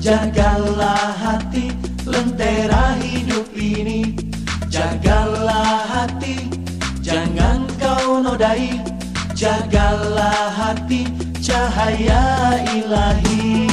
Jagalah hati, lentera hidup ini. Jagalah hati, jangan kau nodai. Jagalah hati, cahaya ilahi.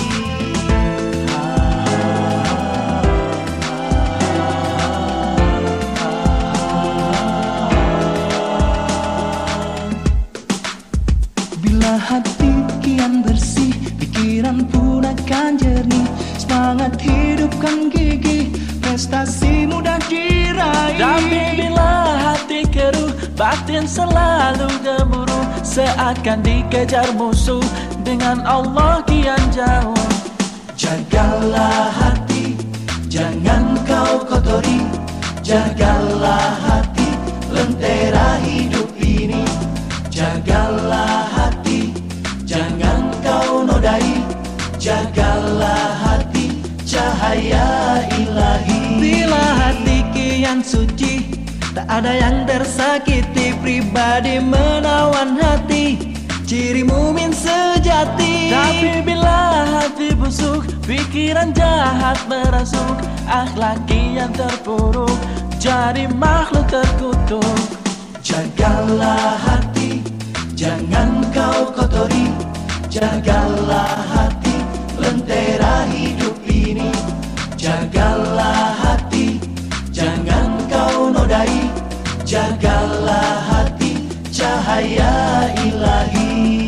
Bila hati kian bersih, pikiran pun akan jernih. Semangat hidupkan gigih, prestasi mudah diraih. Tapi bila hati keruh, batin selalu gemuruh. Seakan dikejar musuh, dengan Allah kian jauh. Jagalah hati, jangan kau kotori. Jagalah hati, lentera hidup ini. Jagalah hati, jangan kau nodai. Jagalah hati, cahaya ilahi. Bila hati kian suci, tak ada yang tersakiti. Pribadi menawan hati, ciri mumin sejati. Tapi bila hati busuk, pikiran jahat merasuk. Akhlak kian terpuruk, jadi makhluk terkutuk. Jagalah hati, jangan kau kotori. Jagalah hati, lentera hidup ini. Jagalah hati, jangan kau nodai. Jagalah hati, cahaya ilahi.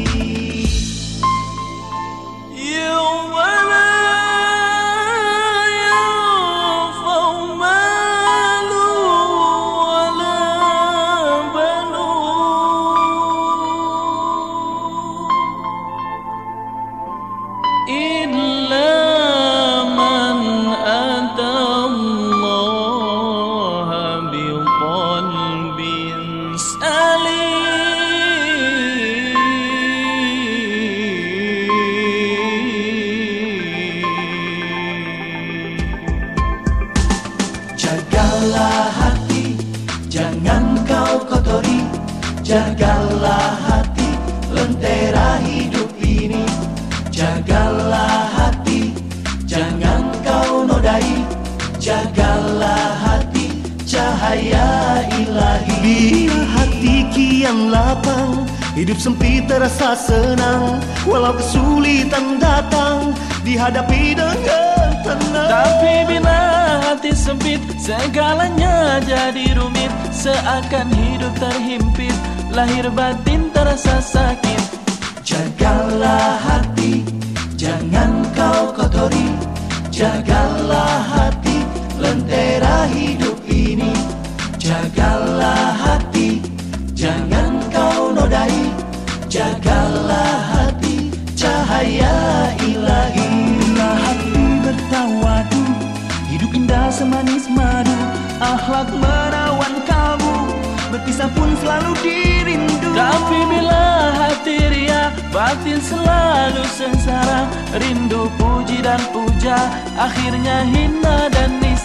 Jagalah hati, jangan kau kotori. Jagalah hati, lentera hidup ini. Jagalah hati, jangan kau nodai. Jagalah hati, cahaya ilahi. Bila hati kian lapang, hidup sempit terasa senang. Walau kesulitan datang, dihadapi dengan tenang. Tapi bila hati sempit, segalanya jadi rumit. Seakan hidup terhimpit, lahir batin terasa sakit. Jagalah hati, jangan kau kotori. Jagalah hati, lentera hidup ini. Jagalah hati, jangan kau nodai. Jagalah hati, cahaya ilahi. Bila hati bertawadu, hidup indah semanis madu. Akhlak menawan kamu, berpisah pun selalu dirindu. Tapi bila hati ria, batin selalu sengsara. Rindu puji dan puja, akhirnya hina dan nisa.